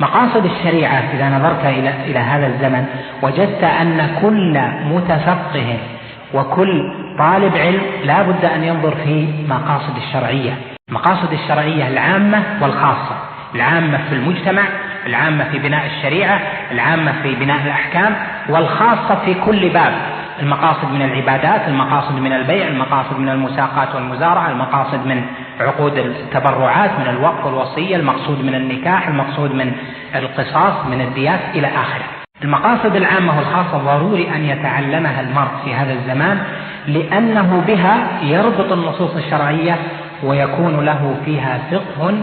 مقاصد الشريعة إذا نظرت إلى هذا الزمن وجدت أن كل متفقه وكل طالب علم لا بد أن ينظر في مقاصد الشرعية، المقاصد الشرعية العامة والخاصة، العامة في المجتمع، العامة في بناء الشريعة، العامة في بناء الأحكام، والخاصة في كل باب، المقاصد من العبادات، المقاصد من البيع، المقاصد من المساقات والمزارعة، المقاصد من عقود التبرعات، من الوقف والوصية، المقصود من النكاح، المقصود من القصاص، من الديات إلى آخره. المقاصد العامة والخاصة ضروري أن يتعلمها المرء في هذا الزمان، لأنه بها يربط النصوص الشرعية ويكون له فيها فقه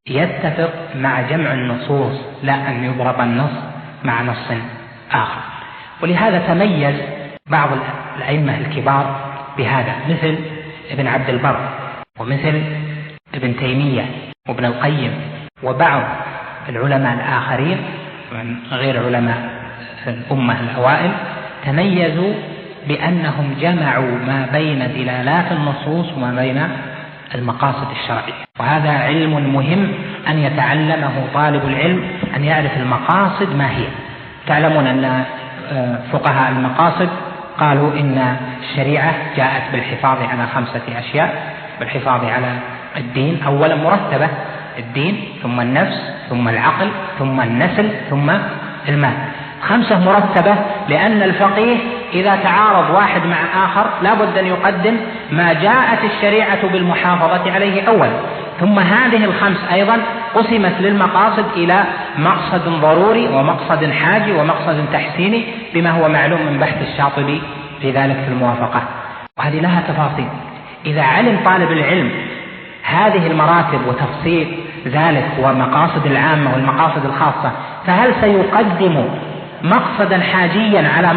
يتفق مع جمع النصوص، لا أن يضرب النص مع نص آخر. ولهذا تميز بعض الأئمة الكبار بهذا، مثل ابن عبد البر ومثل ابن تيمية وابن القيم وبعض العلماء الآخرين من غير علماء الأمة الأوائل، تميزوا بأنهم جمعوا ما بين دلالات النصوص وما بين المقاصد الشرعية. وهذا علم مهم أن يتعلمه طالب العلم، أن يعرف المقاصد ما هي. تعلمون أن فقهاء المقاصد قالوا إن الشريعة جاءت بالحفاظ على 5 أشياء، بالحفاظ على الدين، أولا مرتبة، الدين ثم النفس ثم العقل ثم النسل ثم المال، 5 مرتبة، لأن الفقيه إذا تعارض واحد مع آخر لا بد أن يقدم ما جاءت الشريعة بالمحافظة عليه أولا. ثم هذه ال5 أيضا قسمت للمقاصد إلى مقصد ضروري ومقصد حاجي ومقصد تحسيني، بما هو معلوم من بحث الشاطبي في ذلك في الموافقة، وهذه لها تفاصيل. إذا علم طالب العلم هذه المراتب وتفصيل ذلك ومقاصد العامة والمقاصد الخاصة، فهل سيقدم مقصدا حاجيا على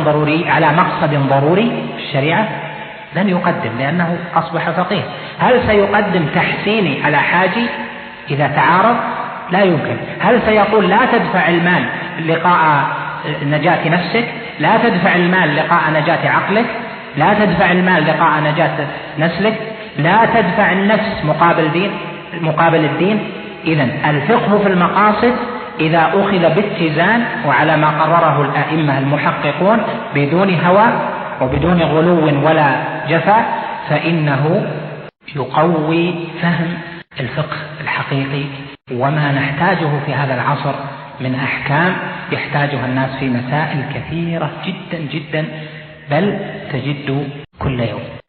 مقصد ضروري في الشريعة؟ لن يقدم، لأنه أصبح فقيه. هل سيقدم تحسيني على حاجي إذا تعارض؟ لا يمكن. هل سيقول لا تدفع المال لقاء نجاة نفسك، لا تدفع المال لقاء نجاة عقلك، لا تدفع المال لقاء نجاة نسلك، لا تدفع النفس مقابل الدين؟ إذن الفقه في المقاصد إذا أخذ باتزان وعلى ما قرره الأئمة المحققون بدون هوى وبدون غلو ولا جفاء، فإنه يقوي فهم الفقه الحقيقي وما نحتاجه في هذا العصر من أحكام يحتاجها الناس في مسائل كثيرة جدا جدا، بل تجد كل يوم.